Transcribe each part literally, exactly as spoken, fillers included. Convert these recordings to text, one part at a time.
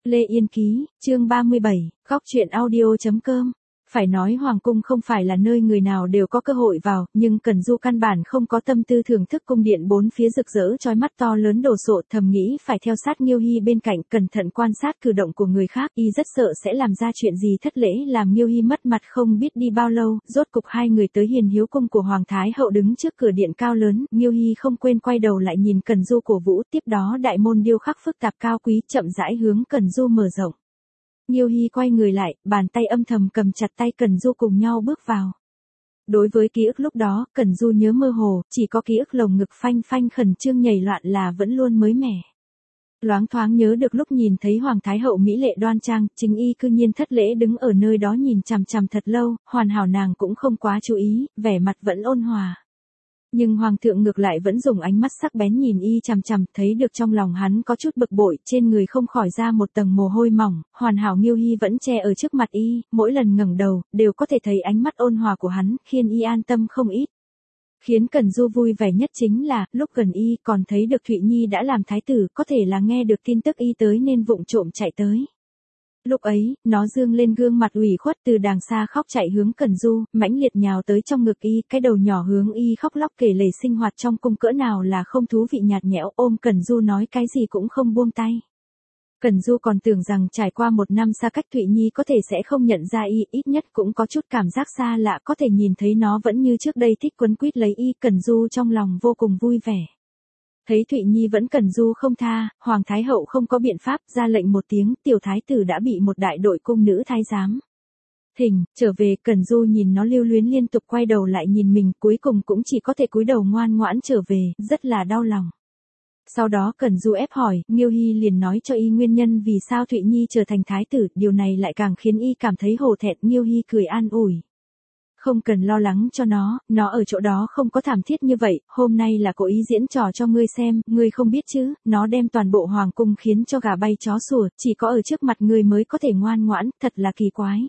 Lê Yên Ký, chương ba mươi bảy, góc truyện audio.com. Phải nói Hoàng cung không phải là nơi người nào đều có cơ hội vào, nhưng Cẩn Du căn bản không có tâm tư thưởng thức cung điện bốn phía rực rỡ chói mắt to lớn đồ sộ, thầm nghĩ phải theo sát Nghiêu Hy bên cạnh, cẩn thận quan sát cử động của người khác, y rất sợ sẽ làm ra chuyện gì thất lễ làm Nghiêu Hy mất mặt. Không biết đi bao lâu, rốt cục hai người tới Hiền Hiếu cung của Hoàng Thái hậu đứng trước cửa điện cao lớn, Nghiêu Hy không quên quay đầu lại nhìn Cẩn Du cổ vũ, tiếp đó đại môn điêu khắc phức tạp cao quý chậm rãi hướng Cẩn Du mở rộng. Nghiêu Hy quay người lại, bàn tay âm thầm cầm chặt tay Cẩn Du cùng nhau bước vào. Đối với ký ức lúc đó, Cẩn Du nhớ mơ hồ, chỉ có ký ức lồng ngực phanh phanh khẩn trương nhảy loạn là vẫn luôn mới mẻ. Loáng thoáng nhớ được lúc nhìn thấy Hoàng Thái hậu mỹ lệ đoan trang, chính y cư nhiên thất lễ đứng ở nơi đó nhìn chằm chằm thật lâu, hoàn hảo nàng cũng không quá chú ý, vẻ mặt vẫn ôn hòa. Nhưng Hoàng thượng ngược lại vẫn dùng ánh mắt sắc bén nhìn y chằm chằm, thấy được trong lòng hắn có chút bực bội, trên người không khỏi ra một tầng mồ hôi mỏng, hoàn hảo Nghiêu Hy vẫn che ở trước mặt y, mỗi lần ngẩng đầu, đều có thể thấy ánh mắt ôn hòa của hắn, khiến y an tâm không ít. Khiến Cẩn Du vui vẻ nhất chính là, lúc gần y còn thấy được Thụy Nhi đã làm thái tử, có thể là nghe được tin tức y tới nên vụng trộm chạy tới. Lúc ấy, nó dương lên gương mặt ủy khuất từ đàng xa khóc chạy hướng Cẩn Du, mãnh liệt nhào tới trong ngực y, cái đầu nhỏ hướng y khóc lóc kể lể sinh hoạt trong cung cỡ nào là không thú vị nhạt nhẽo, ôm Cẩn Du nói cái gì cũng không buông tay. Cẩn Du còn tưởng rằng trải qua một năm xa cách Thụy Nhi có thể sẽ không nhận ra y, ít nhất cũng có chút cảm giác xa lạ, có thể nhìn thấy nó vẫn như trước đây thích quấn quýt lấy y, Cẩn Du trong lòng vô cùng vui vẻ. Thấy Thụy Nhi vẫn Cẩn Du không tha, Hoàng Thái hậu không có biện pháp, ra lệnh một tiếng, tiểu thái tử đã bị một đại đội cung nữ thái giám thỉnh trở về. Cẩn Du nhìn nó lưu luyến liên tục quay đầu lại nhìn mình, cuối cùng cũng chỉ có thể cúi đầu ngoan ngoãn trở về, rất là đau lòng. Sau đó Cẩn Du ép hỏi, Nghiêu Hy liền nói cho y nguyên nhân vì sao Thụy Nhi trở thành thái tử, điều này lại càng khiến y cảm thấy hổ thẹn. Nghiêu Hy cười an ủi. Không cần lo lắng cho nó, nó ở chỗ đó không có thảm thiết như vậy, hôm nay là cố ý diễn trò cho ngươi xem, ngươi không biết chứ, nó đem toàn bộ hoàng cung khiến cho gà bay chó sủa, chỉ có ở trước mặt ngươi mới có thể ngoan ngoãn, thật là kỳ quái.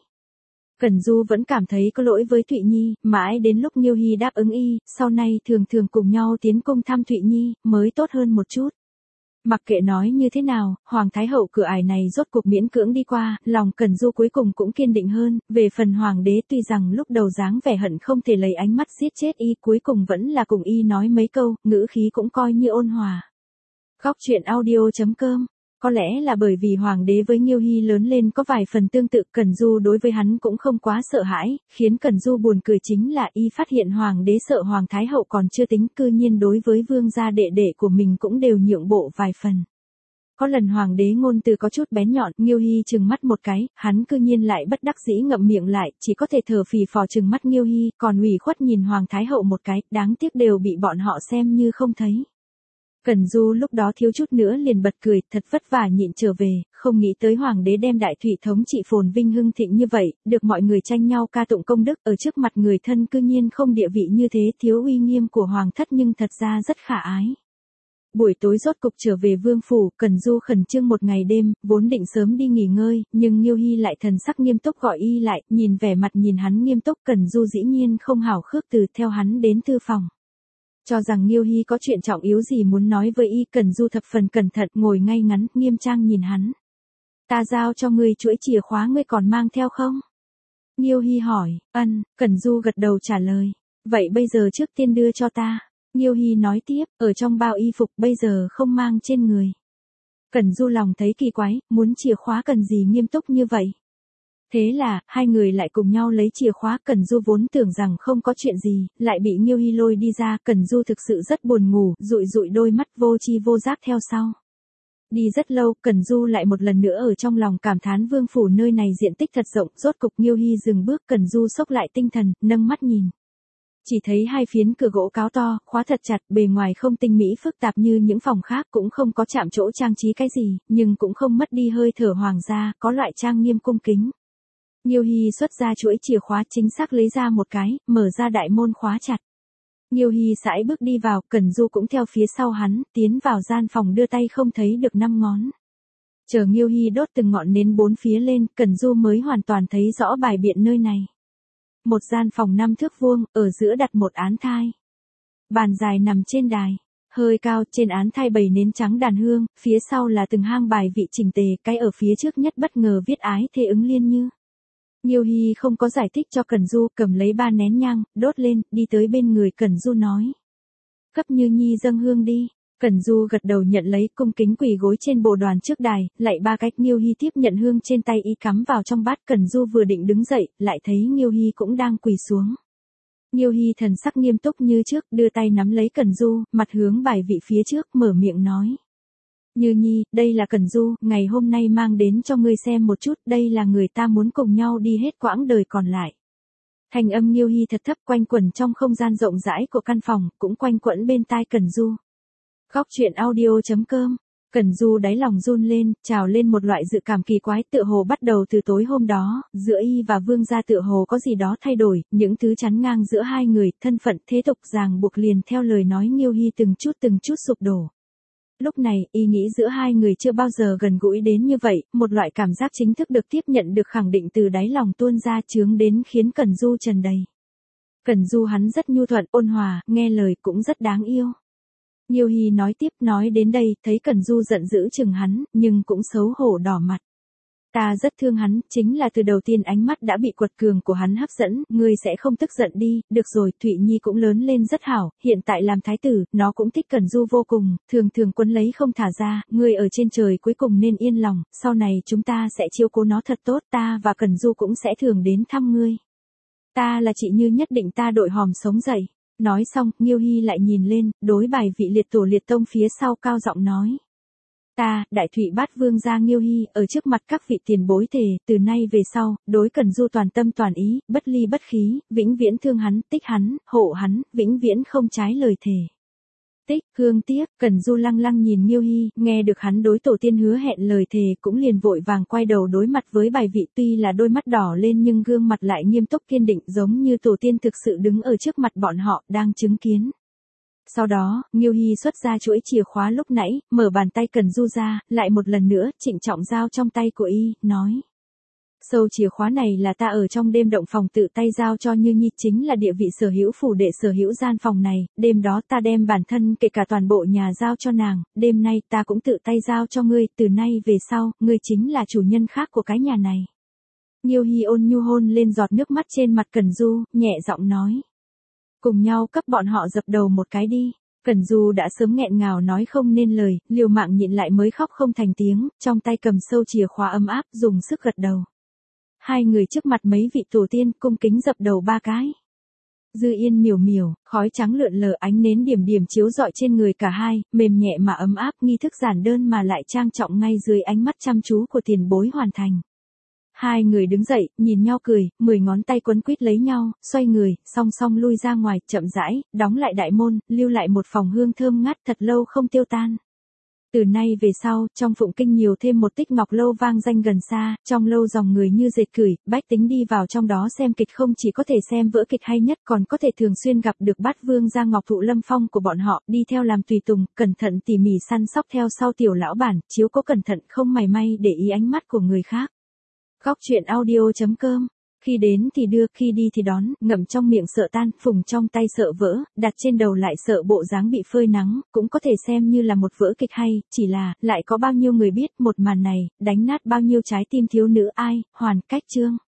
Cẩn Du vẫn cảm thấy có lỗi với Thụy Nhi, mãi đến lúc Nghiêu Hy đáp ứng y, sau này thường thường cùng nhau tiến cung thăm Thụy Nhi, mới tốt hơn một chút. Mặc kệ nói như thế nào, Hoàng Thái hậu cửa ải này rốt cuộc miễn cưỡng đi qua, lòng Cẩn Du cuối cùng cũng kiên định hơn, về phần Hoàng đế tuy rằng lúc đầu dáng vẻ hận không thể lấy ánh mắt giết chết y, cuối cùng vẫn là cùng y nói mấy câu, ngữ khí cũng coi như ôn hòa. Góc truyện audio.com. Có lẽ là bởi vì Hoàng đế với Nghiêu Hy lớn lên có vài phần tương tự, Cẩn Du đối với hắn cũng không quá sợ hãi, khiến Cẩn Du buồn cười chính là y phát hiện Hoàng đế sợ Hoàng Thái hậu còn chưa tính, cư nhiên đối với vương gia đệ đệ của mình cũng đều nhượng bộ vài phần. Có lần Hoàng đế ngôn từ có chút bén nhọn, Nghiêu Hy trừng mắt một cái, hắn cư nhiên lại bất đắc dĩ ngậm miệng lại, chỉ có thể thở phì phò trừng mắt Nghiêu Hy, còn ủy khuất nhìn Hoàng Thái hậu một cái, đáng tiếc đều bị bọn họ xem như không thấy. Cẩn Du lúc đó thiếu chút nữa liền bật cười, thật vất vả nhịn trở về, không nghĩ tới Hoàng đế đem đại thụy thống trị phồn vinh hưng thịnh như vậy, được mọi người tranh nhau ca tụng công đức, ở trước mặt người thân cư nhiên không địa vị như thế, thiếu uy nghiêm của Hoàng thất nhưng thật ra rất khả ái. Buổi tối rốt cục trở về vương phủ, Cẩn Du khẩn trương một ngày đêm, vốn định sớm đi nghỉ ngơi, nhưng Nghiêu Hy lại thần sắc nghiêm túc gọi y lại, nhìn vẻ mặt nhìn hắn nghiêm túc, Cẩn Du dĩ nhiên không hảo khước từ theo hắn đến thư phòng. Cho rằng Nghiêu Hy có chuyện trọng yếu gì muốn nói với y, Cẩn Du thập phần cẩn thận, ngồi ngay ngắn, nghiêm trang nhìn hắn. Ta giao cho ngươi chuỗi chìa khóa, ngươi còn mang theo không? Nghiêu Hy hỏi. Ân. Cẩn Du gật đầu trả lời. Vậy bây giờ trước tiên đưa cho ta. Nghiêu Hy nói tiếp, ở trong bao y phục, bây giờ không mang trên người. Cẩn Du lòng thấy kỳ quái, muốn chìa khóa cần gì nghiêm túc như vậy? Thế là, hai người lại cùng nhau lấy chìa khóa, Cẩn Du vốn tưởng rằng không có chuyện gì, lại bị Nghiêu Hy lôi đi ra, Cẩn Du thực sự rất buồn ngủ, dụi dụi đôi mắt vô tri vô giác theo sau. Đi rất lâu, Cẩn Du lại một lần nữa ở trong lòng cảm thán vương phủ nơi này diện tích thật rộng, rốt cục Nghiêu Hy dừng bước, Cẩn Du sốc lại tinh thần, nâng mắt nhìn. Chỉ thấy hai phiến cửa gỗ cáo to, khóa thật chặt, bề ngoài không tinh mỹ phức tạp như những phòng khác, cũng không có chạm chỗ trang trí cái gì, nhưng cũng không mất đi hơi thở hoàng gia, có loại trang nghiêm cung kính. Nghiêu Hy xuất ra chuỗi chìa khóa, chính xác lấy ra một cái, mở ra đại môn khóa chặt. Nghiêu Hy sải bước đi vào, Cẩn Du cũng theo phía sau hắn, tiến vào gian phòng đưa tay không thấy được năm ngón. Chờ Nghiêu Hy đốt từng ngọn nến bốn phía lên, Cẩn Du mới hoàn toàn thấy rõ bài biện nơi này. Một gian phòng năm thước vuông, ở giữa đặt một án thai. Bàn dài nằm trên đài. hơi cao, trên án thai bầy nến trắng đàn hương, phía sau là từng hang bài vị chỉnh tề, cái ở phía trước nhất bất ngờ viết ái thê ứng liên như. Nghiêu Hy không có giải thích cho Cẩn Du, cầm lấy ba nén nhang, đốt lên, đi tới bên người Cẩn Du nói. Cấp Như Nhi dâng hương đi. Cẩn Du gật đầu nhận lấy, cung kính quỳ gối trên bồ đoàn trước đài, lạy ba cách. Nghiêu Hy tiếp nhận hương trên tay y cắm vào trong bát. Cẩn Du vừa định đứng dậy, lại thấy Nghiêu Hy cũng đang quỳ xuống. Nghiêu Hy thần sắc nghiêm túc như trước, đưa tay nắm lấy Cẩn Du, mặt hướng bài vị phía trước, mở miệng nói. Như Nhi, đây là Cẩn Du, ngày hôm nay mang đến cho ngươi xem một chút, đây là người ta muốn cùng nhau đi hết quãng đời còn lại. Thanh âm Nghiêu Hy thật thấp quanh quẩn trong không gian rộng rãi của căn phòng, cũng quanh quẩn bên tai Cẩn Du. Góc truyện audio.com. Cẩn Du đáy lòng run lên, trào lên một loại dự cảm kỳ quái, tựa hồ bắt đầu từ tối hôm đó, giữa y và Vương gia tựa hồ có gì đó thay đổi, những thứ chắn ngang giữa hai người, thân phận, thế tục ràng buộc liền theo lời nói Nghiêu Hy từng chút từng chút sụp đổ. Lúc này, y nghĩ giữa hai người chưa bao giờ gần gũi đến như vậy, một loại cảm giác chính thức được tiếp nhận được khẳng định từ đáy lòng tuôn ra chướng đến khiến Cẩn Du tràn đầy. Cẩn Du hắn rất nhu thuận, ôn hòa, nghe lời cũng rất đáng yêu. Nghiêu Hy nói tiếp, nói đến đây, thấy Cẩn Du giận dữ chừng hắn, nhưng cũng xấu hổ đỏ mặt. Ta rất thương hắn, chính là từ đầu tiên ánh mắt đã bị quật cường của hắn hấp dẫn, ngươi sẽ không tức giận đi, được rồi, Thụy Nhi cũng lớn lên rất hảo, hiện tại làm thái tử, nó cũng thích Cẩn Du vô cùng, thường thường quấn lấy không thả ra, ngươi ở trên trời cuối cùng nên yên lòng, sau này chúng ta sẽ chiếu cố nó thật tốt, ta và Cẩn Du cũng sẽ thường đến thăm ngươi. Ta là chị Như nhất định ta đội hòm sống dậy. Nói xong, Nghiêu Hy lại nhìn lên, đối bài vị liệt tổ liệt tông phía sau cao giọng nói. Ta, Đại Thụy Bát Vương gia Nghiêu Hy, ở trước mặt các vị tiền bối thề, từ nay về sau, đối Cẩn Du toàn tâm toàn ý, bất ly bất khí, vĩnh viễn thương hắn, tích hắn, hộ hắn, vĩnh viễn không trái lời thề. Tích, hương tiếc, Cẩn Du lăng lăng nhìn Nghiêu Hy, nghe được hắn đối tổ tiên hứa hẹn lời thề cũng liền vội vàng quay đầu đối mặt với bài vị, tuy là đôi mắt đỏ lên nhưng gương mặt lại nghiêm túc kiên định, giống như tổ tiên thực sự đứng ở trước mặt bọn họ, đang chứng kiến. Sau đó, Nghiêu Hy xuất ra chuỗi chìa khóa lúc nãy, mở bàn tay Cẩn Du ra, lại một lần nữa, trịnh trọng giao trong tay của y, nói. Sâu chìa khóa này là ta ở trong đêm động phòng tự tay giao cho Như Nhi, chính là địa vị sở hữu phủ đệ sở hữu gian phòng này, đêm đó ta đem bản thân kể cả toàn bộ nhà giao cho nàng, đêm nay ta cũng tự tay giao cho ngươi, từ nay về sau, ngươi chính là chủ nhân khác của cái nhà này. Nghiêu Hy ôn nhu hôn lên giọt nước mắt trên mặt Cẩn Du, nhẹ giọng nói. Cùng nhau cấp bọn họ dập đầu một cái đi. Cẩn Du đã sớm nghẹn ngào nói không nên lời, liều mạng nhịn lại mới khóc không thành tiếng, trong tay cầm sâu chìa khóa ấm áp, dùng sức gật đầu. Hai người trước mặt mấy vị tổ tiên cung kính dập đầu ba cái. Dư yên miểu miểu, khói trắng lượn lờ, ánh nến điểm điểm chiếu rọi trên người cả hai, mềm nhẹ mà ấm áp, nghi thức giản đơn mà lại trang trọng ngay dưới ánh mắt chăm chú của tiền bối hoàn thành. Hai người đứng dậy, nhìn nhau cười, mười ngón tay quấn quýt lấy nhau, xoay người, song song lui ra ngoài, chậm rãi, đóng lại đại môn, lưu lại một phòng hương thơm ngát thật lâu không tiêu tan. Từ nay về sau, trong Phụng Kinh nhiều thêm một tích ngọc lâu vang danh gần xa, trong lâu dòng người như dệt cửi, bách tính đi vào trong đó xem kịch không chỉ có thể xem vở kịch hay nhất còn có thể thường xuyên gặp được Bát Vương gia Ngọc Thụ Lâm Phong của bọn họ, đi theo làm tùy tùng, cẩn thận tỉ mỉ săn sóc theo sau tiểu lão bản, chiếu cố cẩn thận không mảy may để ý ánh mắt của người khác. Góc truyện audio.com. Khi đến thì đưa, khi đi thì đón, ngậm trong miệng sợ tan, phùng trong tay sợ vỡ, đặt trên đầu lại sợ bộ dáng bị phơi nắng, cũng có thể xem như là một vở kịch hay, chỉ là, lại có bao nhiêu người biết một màn này, đánh nát bao nhiêu trái tim thiếu nữ ai, hoàn cách chương.